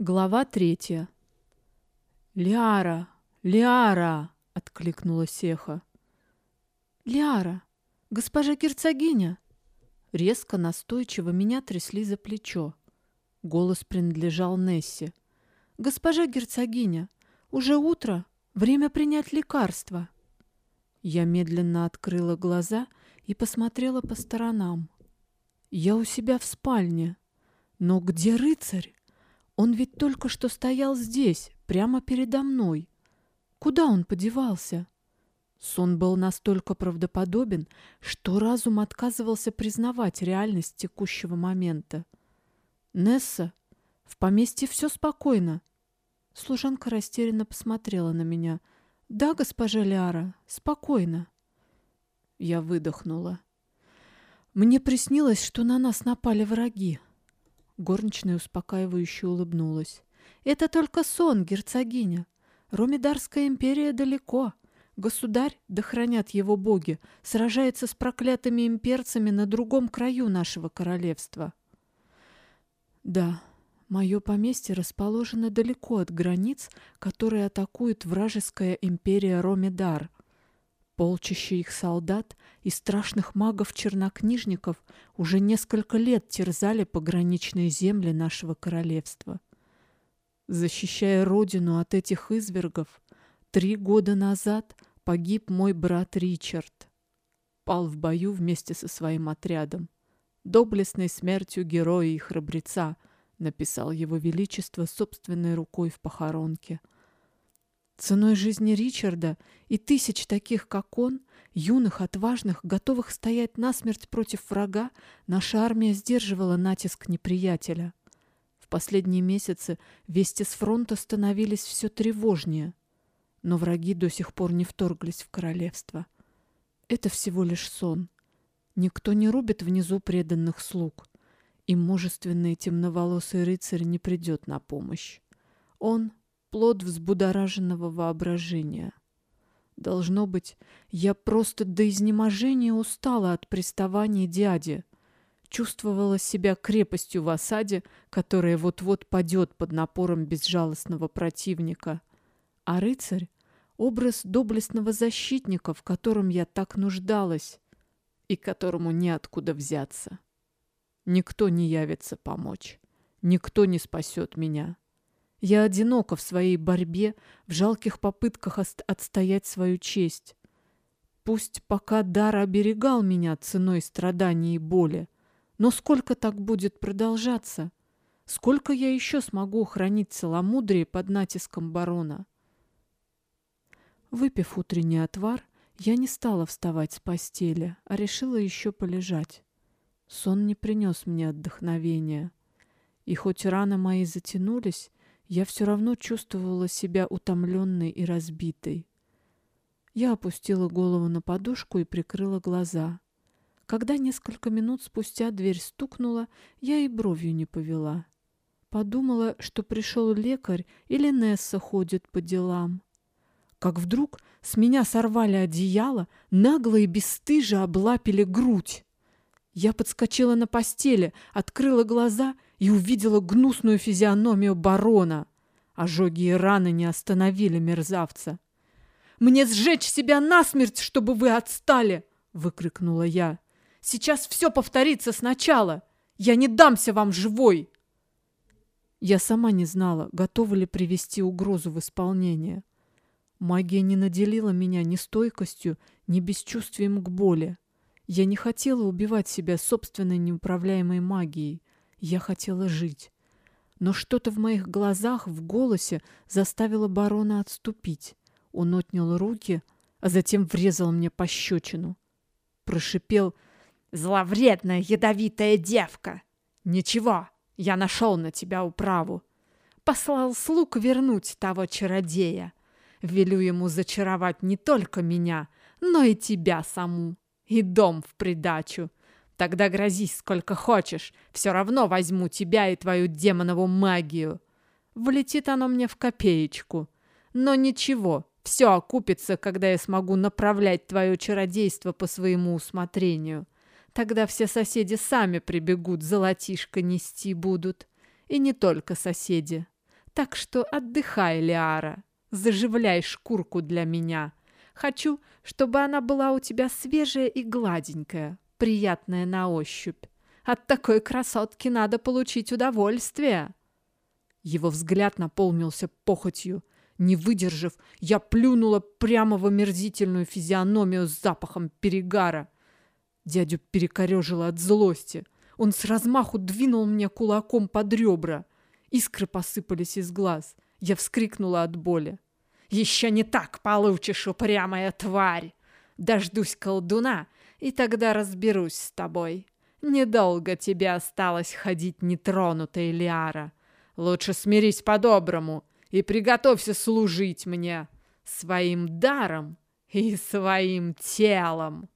Глава 3. «Лиара! Лиара!» — откликнулась эхо. «Лиара! Госпожа герцогиня!» Резко, настойчиво меня трясли за плечо. Голос принадлежал Нессе. «Госпожа герцогиня, уже утро, время принять лекарство!» Я медленно открыла глаза и посмотрела по сторонам. Я у себя в спальне. Но где рыцарь? Он ведь только что стоял здесь, прямо передо мной. Куда он подевался? Сон был настолько правдоподобен, что разум отказывался признавать реальность текущего момента. «Несса, в поместье все спокойно». Служанка растерянно посмотрела на меня. «Да, госпожа Лиара, спокойно». Я выдохнула. Мне приснилось, что на нас напали враги. Горничная успокаивающе улыбнулась. «Это только сон, герцогиня. Ромедарская империя далеко. Государь, да хранят его боги, сражается с проклятыми имперцами на другом краю нашего королевства». Да, мое поместье расположено далеко от границ, которые атакует вражеская империя Ромедар. Полчища их солдат и страшных магов-чернокнижников уже несколько лет терзали пограничные земли нашего королевства. Защищая родину от этих извергов, 3 года назад погиб мой брат Ричард. Пал в бою вместе со своим отрядом. «Доблестной смертью героя и храбреца», написал его величество собственной рукой в похоронке. Ценой жизни Ричарда и тысяч таких, как он, юных, отважных, готовых стоять насмерть против врага, наша армия сдерживала натиск неприятеля. В последние месяцы вести с фронта становились все тревожнее, но враги до сих пор не вторглись в королевство. Это всего лишь сон. Никто не рубит внизу преданных слуг, и мужественный темноволосый рыцарь не придет на помощь. Он — плод взбудораженного воображения. Должно быть, я просто до изнеможения устала от приставаний дяди. Чувствовала себя крепостью в осаде, которая вот-вот падет под напором безжалостного противника. А рыцарь — образ доблестного защитника, в котором я так нуждалась и которому неоткуда взяться. Никто не явится помочь. Никто не спасет меня. Я одинока в своей борьбе, в жалких попытках отстоять свою честь. Пусть пока дар оберегал меня ценой страданий и боли, но сколько так будет продолжаться? Сколько я еще смогу хранить целомудрие под натиском барона? Выпив утренний отвар, я не стала вставать с постели, а решила еще полежать. Сон не принес мне отдохновения. И хоть раны мои затянулись, я все равно чувствовала себя утомленной и разбитой. Я опустила голову на подушку и прикрыла глаза. Когда несколько минут спустя дверь стукнула, я и бровью не повела. Подумала, что пришел лекарь или Несса ходит по делам. Как вдруг с меня сорвали одеяло, нагло и бесстыже облапили грудь. Я подскочила на постели, открыла глаза и увидела гнусную физиономию барона. Ожоги и раны не остановили мерзавца. «Мне сжечь себя насмерть, чтобы вы отстали!» — выкрикнула я. «Сейчас все повторится сначала! Я не дамся вам живой!» Я сама не знала, готова ли привести угрозу в исполнение. Магия не наделила меня ни стойкостью, ни бесчувствием к боли. Я не хотела убивать себя собственной неуправляемой магией. Я хотела жить. Но что-то в моих глазах, в голосе заставило барона отступить. Он отнял руки, а затем врезал мне пощечину. Прошипел: «Зловредная ядовитая девка! Ничего, я нашел на тебя управу. Послал слуг вернуть того чародея. Велю ему зачаровать не только меня, но и тебя саму. И дом в придачу. Тогда грозись сколько хочешь, все равно возьму тебя и твою демонову магию. Влетит оно мне в копеечку. Но ничего, все окупится, когда я смогу направлять твое чародейство по своему усмотрению. Тогда все соседи сами прибегут, золотишко нести будут. И не только соседи. Так что отдыхай, Лиара, заживляй шкурку для меня. Хочу, чтобы она была у тебя свежая и гладенькая, приятная на ощупь. От такой красотки надо получить удовольствие». Его взгляд наполнился похотью. Не выдержав, я плюнула прямо в омерзительную физиономию с запахом перегара. Дядю перекорежило от злости. Он с размаху двинул мне кулаком под ребра. Искры посыпались из глаз. Я вскрикнула от боли. «Еще не так получишь, упрямая тварь! Дождусь колдуна, и тогда разберусь с тобой. Недолго тебе осталось ходить нетронутой, Лиара. Лучше смирись по-доброму и приготовься служить мне своим даром и своим телом».